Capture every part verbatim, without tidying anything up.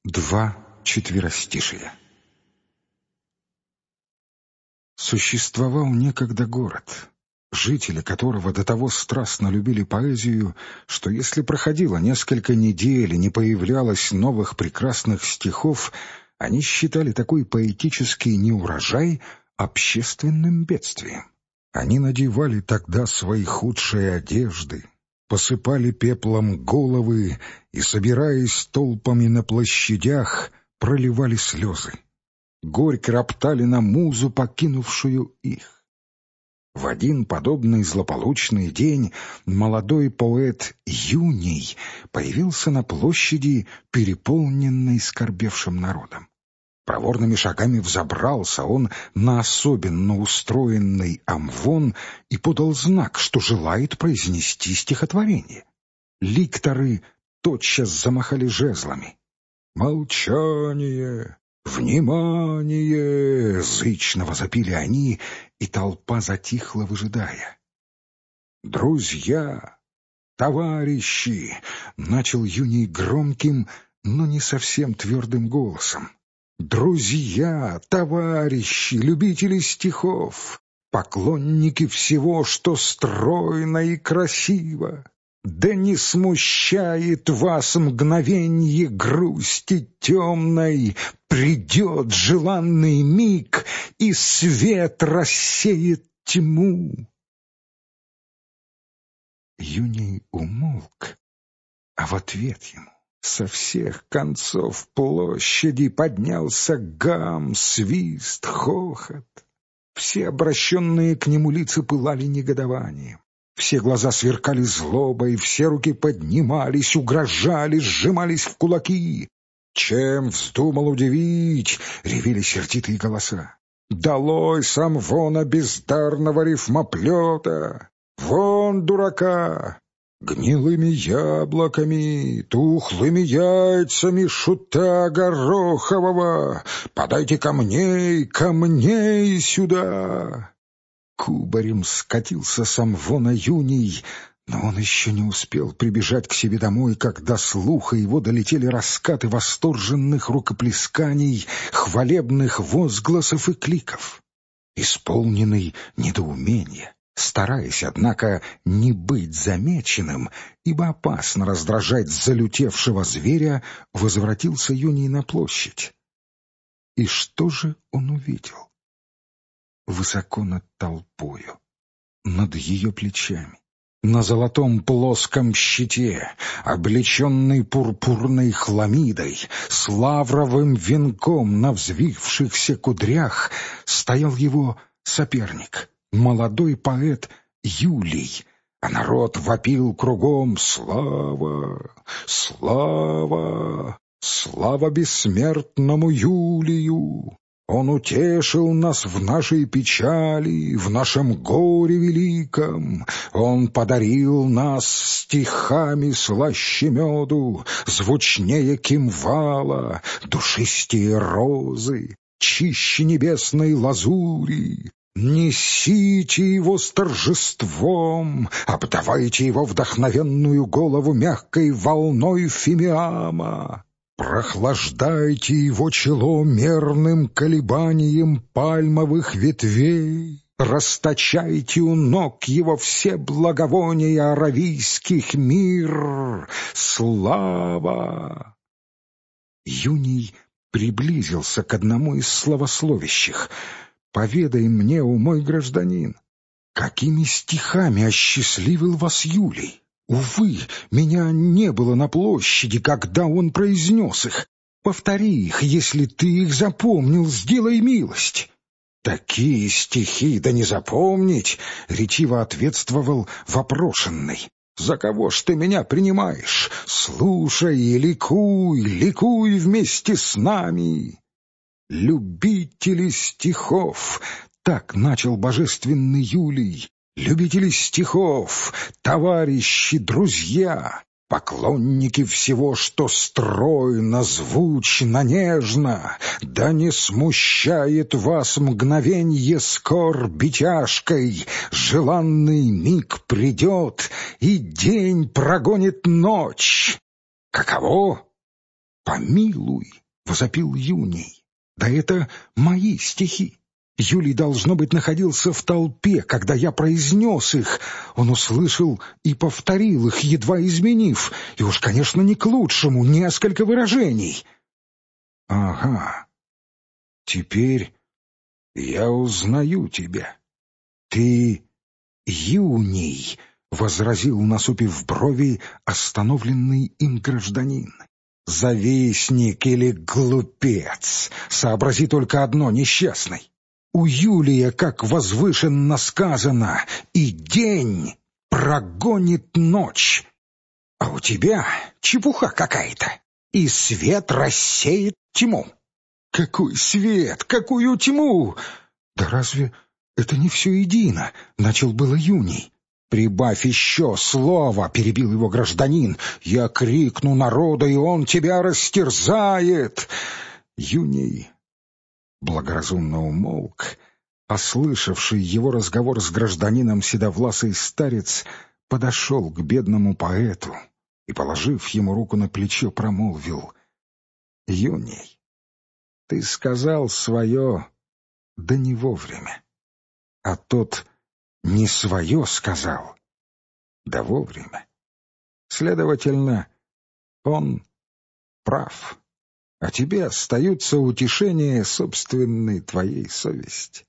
Два четверостишия. Существовал некогда город, жители которого до того страстно любили поэзию, что если проходило несколько недель и не появлялось новых прекрасных стихов, они считали такой поэтический неурожай общественным бедствием. Они надевали тогда свои худшие одежды, посыпали пеплом головы и, собираясь толпами на площадях, проливали слезы. Горько роптали на музу, покинувшую их. В один подобный злополучный день молодой поэт Юний появился на площади, переполненной скорбевшим народом. Проворными шагами взобрался он на особенно устроенный амвон и подал знак, что желает произнести стихотворение. Ликторы тотчас замахали жезлами. «Молчание! Внимание!» — зычно возопили они, и толпа затихла, выжидая. «Друзья! Товарищи!» — начал Юний громким, но не совсем твердым голосом. «Друзья, товарищи, любители стихов, поклонники всего, что стройно и красиво, да не смущает вас мгновенье грусти темной, придет желанный миг, и свет рассеет тьму». Юний умолк, а в ответ ему со всех концов площади поднялся гам, свист, хохот. Все обращенные к нему лица пылали негодованием. Все глаза сверкали злобой, все руки поднимались, угрожали, сжимались в кулаки. «Чем вздумал удивить?» — ревели сердитые голоса. «Долой самвона бездарного рифмоплета! Вон дурака! Гнилыми яблоками, тухлыми яйцами шута горохового! Подайте камней, камней сюда!» Кубарем скатился самвона Юний, но он еще не успел прибежать к себе домой, когда слуха его долетели раскаты восторженных рукоплесканий, хвалебных возгласов и кликов. Исполненный недоумения, стараясь, однако, не быть замеченным, ибо опасно раздражать залютевшего зверя, возвратился Юний на площадь. И что же он увидел? Высоко над толпою, над ее плечами, на золотом плоском щите, облеченный пурпурной хламидой, с лавровым венком на взвившихся кудрях, стоял его соперник, молодой поэт Юлий, а народ вопил кругом: «Слава! Слава! Слава бессмертному Юлию! Он утешил нас в нашей печали, в нашем горе великом. Он подарил нас стихами слаще меду, звучнее кимвала, душистее розы, чище небесной лазури. Несите его с торжеством, обдавайте его вдохновенную голову мягкой волной фимиама. Прохлаждайте его чело мерным колебанием пальмовых ветвей, расточайте у ног его все благовония аравийских мир. Слава!» Юний приблизился к одному из славословящих. «Поведай мне, о мой гражданин, какими стихами осчастливил вас Юлий? Увы, меня не было на площади, когда он произнес их. Повтори их, если ты их запомнил, сделай милость». «Такие стихи, да не запомнить!» — ретиво ответствовал вопрошенный. «За кого ж ты меня принимаешь? Слушай и ликуй, ликуй вместе с нами!» «Любители стихов!» — так начал божественный Юлий. «Любители стихов, товарищи, друзья, поклонники всего, что стройно, звучно, нежно, да не смущает вас мгновенье скорби тяжкой, желанный миг придет, и день прогонит ночь». «Каково? «Помилуй!» — возопил Юний. «Да это мои стихи! Юлий, должно быть, находился в толпе, когда я произнес их. Он услышал и повторил их, едва изменив, и уж, конечно, не к лучшему, несколько выражений». «Ага, теперь я узнаю тебя. Ты Юний», — возразил, насупив брови, остановленный им гражданин. «Завистник или глупец? Сообрази только одно, несчастный. У Юлия, как возвышенно сказано, и день прогонит ночь, а у тебя чепуха какая-то, и свет рассеет тьму». «Какой свет? Какую тьму?» «Да разве это не все едино?» — начал было Юний. «Прибавь еще слово!» — перебил его гражданин. «Я крикну народа, и он тебя растерзает!» Юний благоразумно умолк, а слышавший его разговор с гражданином седовласый старец подошел к бедному поэту и, положив ему руку на плечо, промолвил: «Юний, ты сказал свое, да не вовремя, а тот не свое сказал, да вовремя. Следовательно, он прав, а тебе остаются утешения собственной твоей совести».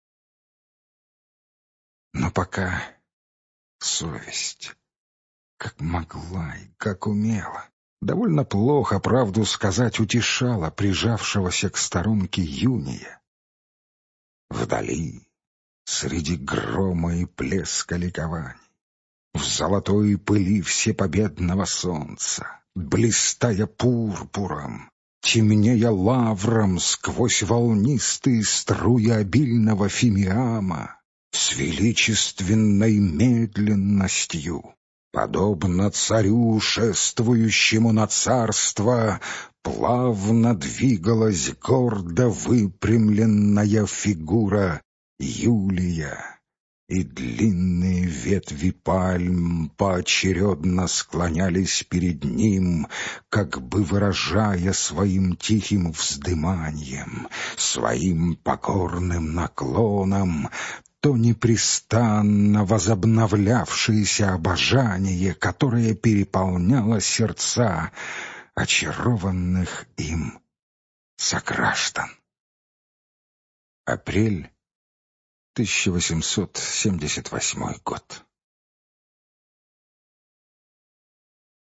Но пока совесть, как могла и как умела, довольно плохо, правду сказать, утешала прижавшегося к сторонке Юния. Вдали, среди грома и плеска ликований, в золотой пыли всепобедного солнца, блистая пурпуром, темнея лавром сквозь волнистые струи обильного фимиама, с величественной медленностью, подобно царю, шествующему на царство, плавно двигалась гордо выпрямленная фигура Юлия, и длинные ветви пальм поочередно склонялись перед ним, как бы выражая своим тихим вздыманием, своим покорным наклоном то непрестанно возобновлявшееся обожание, которое переполняло сердца очарованных им сограждан. Апрель тысяча восемьсот семьдесят восьмой год.